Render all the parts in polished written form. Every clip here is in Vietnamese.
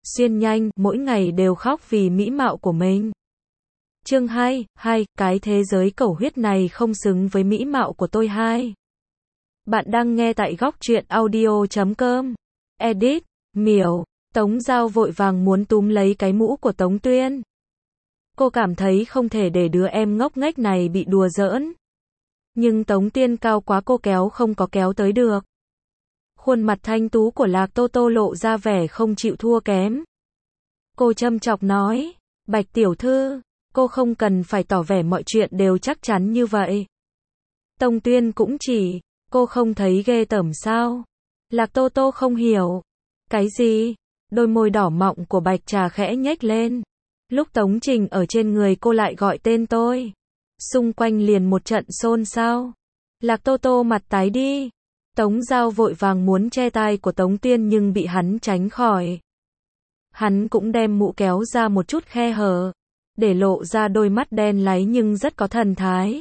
xuyên nhanh, mỗi ngày đều khóc vì mỹ mạo của mình. Chương 2, cái thế giới cẩu huyết này không xứng với mỹ mạo của tôi 2. Bạn đang nghe tại góc truyện audio.com. Edit, Miểu. Tống Giao vội vàng muốn túm lấy cái mũ của Tống Tuyên. Cô cảm thấy không thể để đứa em ngốc nghếch này bị đùa giỡn. Nhưng Tống Tuyên cao quá, cô kéo không có kéo tới được. Khuôn mặt thanh tú của Lạc Tô Tô lộ ra vẻ không chịu thua kém. Cô châm chọc nói, Bạch tiểu thư, cô không cần phải tỏ vẻ mọi chuyện đều chắc chắn như vậy. Tống Tuyên cũng chỉ, cô không thấy ghê tởm sao? Lạc Tô Tô không hiểu. Cái gì? Đôi môi đỏ mọng của Bạch Trà khẽ nhếch lên. Lúc Tống Trình ở trên người cô lại gọi tên tôi. Xung quanh liền một trận xôn xao. Lạc Tô Tô mặt tái đi. Tống Giao vội vàng muốn che tai của Tống Tuyên nhưng bị hắn tránh khỏi. Hắn cũng đem mũ kéo ra một chút khe hở, để lộ ra đôi mắt đen láy nhưng rất có thần thái.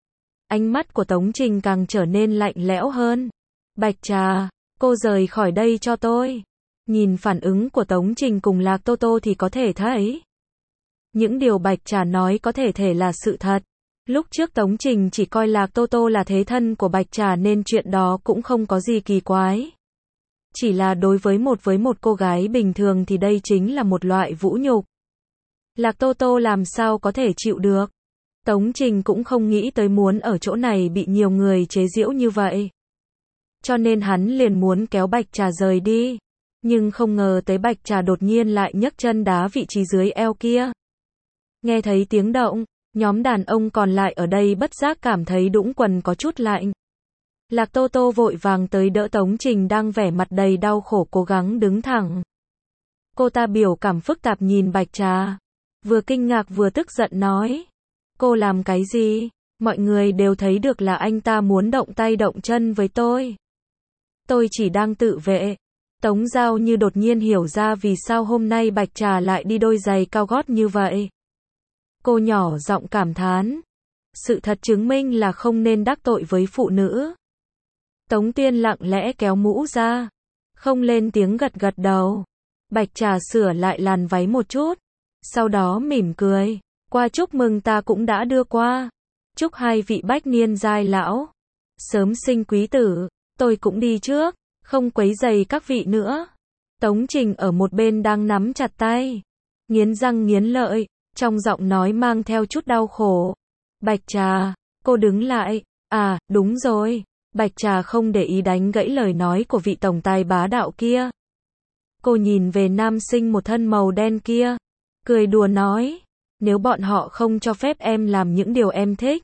Ánh mắt của Tống Trình càng trở nên lạnh lẽo hơn. Bạch Trà, cô rời khỏi đây cho tôi. Nhìn phản ứng của Tống Trình cùng Lạc Tô Tô thì có thể thấy những điều Bạch Trà nói có thể là sự thật. Lúc trước Tống Trình chỉ coi Lạc Tô Tô là thế thân của Bạch Trà nên chuyện đó cũng không có gì kỳ quái. Chỉ là đối với một cô gái bình thường thì đây chính là một loại vũ nhục. Lạc Tô Tô làm sao có thể chịu được. Tống Trình cũng không nghĩ tới muốn ở chỗ này bị nhiều người chế giễu như vậy. Cho nên hắn liền muốn kéo Bạch Trà rời đi. Nhưng không ngờ tới Bạch Trà đột nhiên lại nhấc chân đá vị trí dưới eo kia. Nghe thấy tiếng động, nhóm đàn ông còn lại ở đây bất giác cảm thấy đũng quần có chút lạnh. Lạc Tô Tô vội vàng tới đỡ Tống Trình đang vẻ mặt đầy đau khổ cố gắng đứng thẳng. Cô ta biểu cảm phức tạp nhìn Bạch Trà, vừa kinh ngạc vừa tức giận nói. Cô làm cái gì? Mọi người đều thấy được là anh ta muốn động tay động chân với tôi. Tôi chỉ đang tự vệ. Tống Giao như đột nhiên hiểu ra vì sao hôm nay Bạch Trà lại đi đôi giày cao gót như vậy. Cô nhỏ giọng cảm thán. Sự thật chứng minh là không nên đắc tội với phụ nữ. Tống Tuyên lặng lẽ kéo mũ ra, không lên tiếng gật gật đầu. Bạch Trà sửa lại làn váy một chút, sau đó mỉm cười. Qua chúc mừng ta cũng đã đưa qua. Chúc hai vị bách niên giai lão, sớm sinh quý tử. Tôi cũng đi trước, không quấy rầy các vị nữa. Tống Trình ở một bên đang nắm chặt tay, nghiến răng nghiến lợi, trong giọng nói mang theo chút đau khổ. Bạch Trà, cô đứng lại. À, đúng rồi. Bạch Trà không để ý đánh gãy lời nói của vị tổng tài bá đạo kia. Cô nhìn về nam sinh một thân màu đen kia, cười đùa nói, nếu bọn họ không cho phép em làm những điều em thích,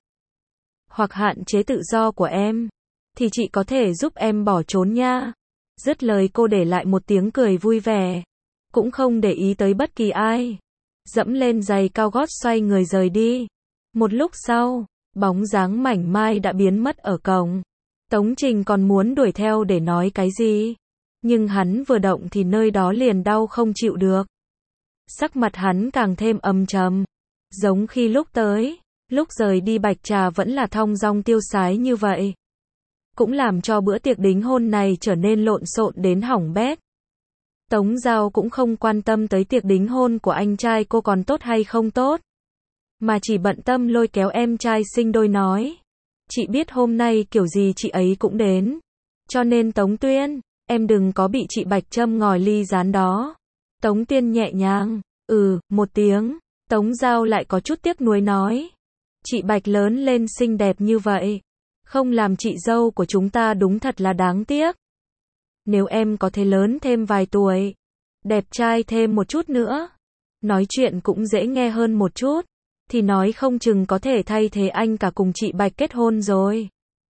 hoặc hạn chế tự do của em, thì chị có thể giúp em bỏ trốn nha. Dứt lời cô để lại một tiếng cười vui vẻ, cũng không để ý tới bất kỳ ai. Dẫm lên giày cao gót xoay người rời đi. Một lúc sau, bóng dáng mảnh mai đã biến mất ở cổng. Tống Trình còn muốn đuổi theo để nói cái gì, nhưng hắn vừa động thì nơi đó liền đau không chịu được. Sắc mặt hắn càng thêm âm trầm, giống khi lúc tới, lúc rời đi Bạch Trà vẫn là thong dong tiêu sái như vậy. Cũng làm cho bữa tiệc đính hôn này trở nên lộn xộn đến hỏng bét. Tống Giao cũng không quan tâm tới tiệc đính hôn của anh trai cô còn tốt hay không tốt, mà chỉ bận tâm lôi kéo em trai sinh đôi nói. Chị biết hôm nay kiểu gì chị ấy cũng đến. Cho nên Tống Tuyên, em đừng có bị chị Bạch châm ngòi ly gián đó. Tống Tuyên nhẹ nhàng, một tiếng. Tống Giao lại có chút tiếc nuối nói. Chị Bạch lớn lên xinh đẹp như vậy, không làm chị dâu của chúng ta đúng thật là đáng tiếc. Nếu em có thể lớn thêm vài tuổi, đẹp trai thêm một chút nữa, nói chuyện cũng dễ nghe hơn một chút, thì nói không chừng có thể thay thế anh cả cùng chị Bạch kết hôn rồi.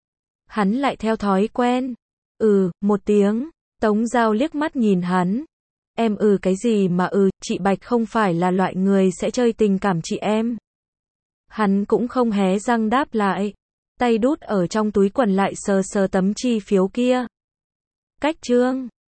Hắn lại theo thói quen. Một tiếng. Tống Giao liếc mắt nhìn hắn. Em cái gì mà chị Bạch không phải là loại người sẽ chơi tình cảm chị em. Hắn cũng không hé răng đáp lại. Tay đút ở trong túi quần lại sờ sờ tấm chi phiếu kia. Cách chương